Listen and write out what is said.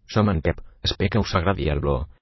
Som en Pep, espero que us agradi el blog.